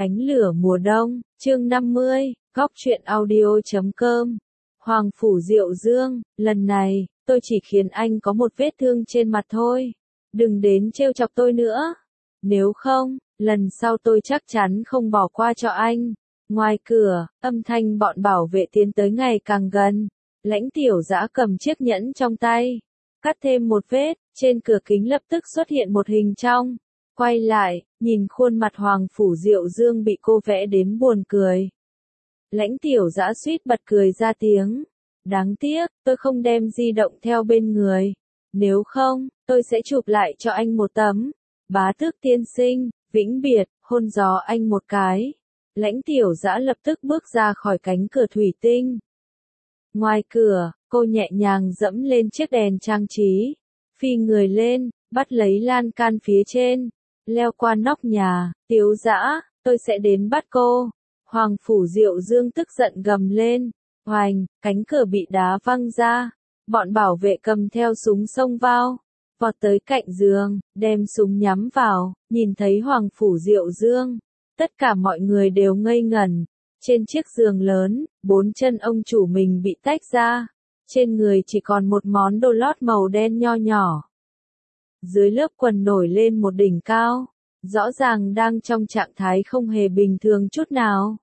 Ánh lửa mùa đông, chương 50, góc truyện audio.com. Hoàng Phủ Diệu Dương, lần này, tôi chỉ khiến anh có một vết thương trên mặt thôi. Đừng đến trêu chọc tôi nữa. Nếu không, lần sau tôi chắc chắn không bỏ qua cho anh. Ngoài cửa, âm thanh bọn bảo vệ tiến tới ngày càng gần. Lãnh Tiểu Dã cầm chiếc nhẫn trong tay. Cắt thêm một vết, trên cửa kính lập tức xuất hiện một hình trong. Quay lại, nhìn khuôn mặt Hoàng Phủ Diệu Dương bị cô vẽ đến buồn cười. Lãnh Tiểu Dã suýt bật cười ra tiếng. Đáng tiếc, tôi không đem di động theo bên người. Nếu không, tôi sẽ chụp lại cho anh một tấm. Bá tước tiên sinh, vĩnh biệt, hôn gió anh một cái. Lãnh Tiểu Dã lập tức bước ra khỏi cánh cửa thủy tinh. Ngoài cửa, cô nhẹ nhàng dẫm lên chiếc đèn trang trí. Phi người lên, bắt lấy lan can phía trên. Leo qua nóc nhà, Tiểu Dã, tôi sẽ đến bắt cô. Hoàng Phủ Diệu Dương tức giận gầm lên. Hoành, cánh cửa bị đá văng ra. Bọn bảo vệ cầm theo súng xông vào. Vọt tới cạnh giường, đem súng nhắm vào, nhìn thấy Hoàng Phủ Diệu Dương. Tất cả mọi người đều ngây ngẩn. Trên chiếc giường lớn, 4 chân ông chủ mình bị tách ra. Trên người chỉ còn một món đồ lót màu đen nho nhỏ. Dưới lớp quần nổi lên một đỉnh cao. Rõ ràng đang trong trạng thái không hề bình thường chút nào.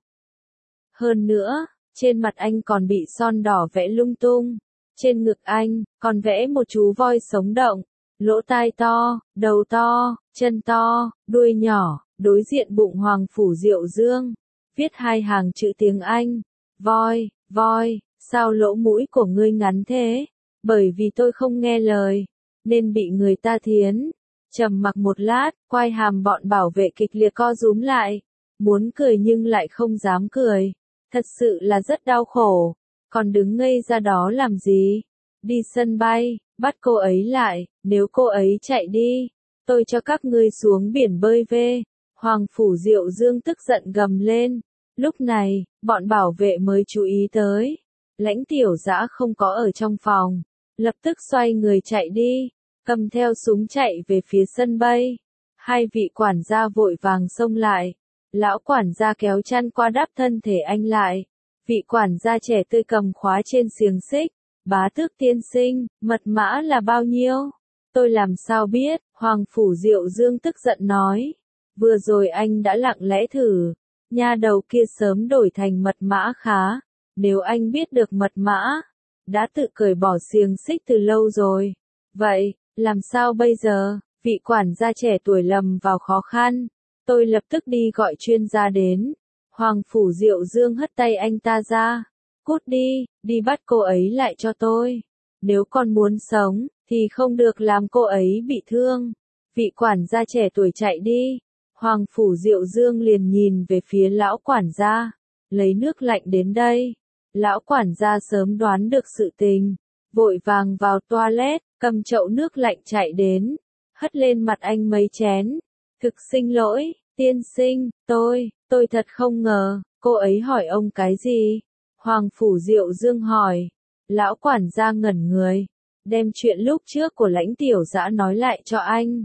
Hơn nữa, trên mặt anh còn bị son đỏ vẽ lung tung. Trên ngực anh, còn vẽ một chú voi sống động. Lỗ tai to, đầu to, chân to, đuôi nhỏ, đối diện bụng Hoàng Phủ Diệu Dương. Viết 2 hàng chữ tiếng Anh. Voi, voi, sao lỗ mũi của ngươi ngắn thế? Bởi vì tôi không nghe lời, nên bị người ta thiến. Trầm mặc một lát, quai hàm bọn bảo vệ kịch liệt co rúm lại. Muốn cười nhưng lại không dám cười. Thật sự là rất đau khổ. Còn đứng ngây ra đó làm gì? Đi sân bay, bắt cô ấy lại. Nếu cô ấy chạy đi, tôi cho các ngươi xuống biển bơi về. Hoàng Phủ Diệu Dương tức giận gầm lên. Lúc này, bọn bảo vệ mới chú ý tới. Lãnh Tiểu Dã không có ở trong phòng. Lập tức xoay người chạy đi. Cầm theo súng chạy về phía sân bay. 2 vị quản gia vội vàng xông lại. Lão quản gia kéo chăn qua đắp thân thể anh lại. Vị quản gia trẻ tươi cầm khóa trên xiềng xích. Bá tước tiên sinh, mật mã là bao nhiêu? Tôi làm sao biết? Hoàng Phủ Diệu Dương tức giận nói. Vừa rồi anh đã lặng lẽ thử. Nha đầu kia sớm đổi thành mật mã khá. Nếu anh biết được mật mã, đã tự cởi bỏ xiềng xích từ lâu rồi. Vậy, làm sao bây giờ? Vị quản gia trẻ tuổi lầm vào khó khăn. Tôi lập tức đi gọi chuyên gia đến. Hoàng Phủ Diệu Dương hất tay anh ta ra. Cút đi, đi bắt cô ấy lại cho tôi. Nếu con muốn sống, thì không được làm cô ấy bị thương. Vị quản gia trẻ tuổi chạy đi. Hoàng Phủ Diệu Dương liền nhìn về phía lão quản gia. Lấy nước lạnh đến đây. Lão quản gia sớm đoán được sự tình. Vội vàng vào toilet, cầm chậu nước lạnh chạy đến. Hất lên mặt anh mấy chén. Thực xin lỗi, tiên sinh, tôi thật không ngờ. Cô ấy hỏi ông cái gì? Hoàng Phủ Diệu Dương hỏi. Lão quản gia ngẩn người. Đem chuyện lúc trước của Lãnh Tiểu Dã nói lại cho anh.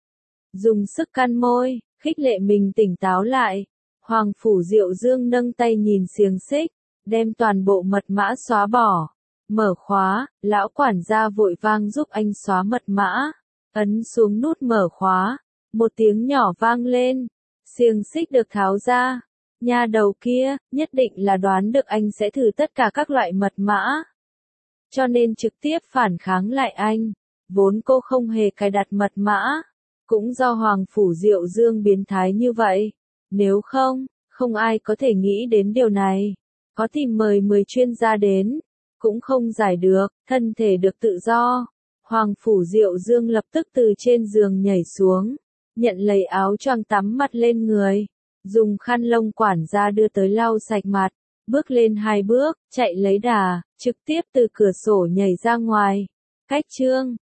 Dùng sức căn môi, khích lệ mình tỉnh táo lại. Hoàng Phủ Diệu Dương nâng tay nhìn xiềng xích. Đem toàn bộ mật mã xóa bỏ. Mở khóa, lão quản gia vội vang giúp anh xóa mật mã. Ấn xuống nút mở khóa. Một tiếng nhỏ vang lên. Xiềng xích được tháo ra. Nha đầu kia, nhất định là đoán được anh sẽ thử tất cả các loại mật mã. Cho nên trực tiếp phản kháng lại anh. Vốn cô không hề cài đặt mật mã. Cũng do Hoàng Phủ Diệu Dương biến thái như vậy. Nếu không, không ai có thể nghĩ đến điều này. Có tìm mời 10 chuyên gia đến. Cũng không giải được, thân thể được tự do. Hoàng Phủ Diệu Dương lập tức từ trên giường nhảy xuống. Nhận lấy áo choàng tắm mặt lên người. Dùng khăn lông quản gia đưa tới lau sạch mặt. Bước lên 2 bước, chạy lấy đà, trực tiếp từ cửa sổ nhảy ra ngoài. Cách chương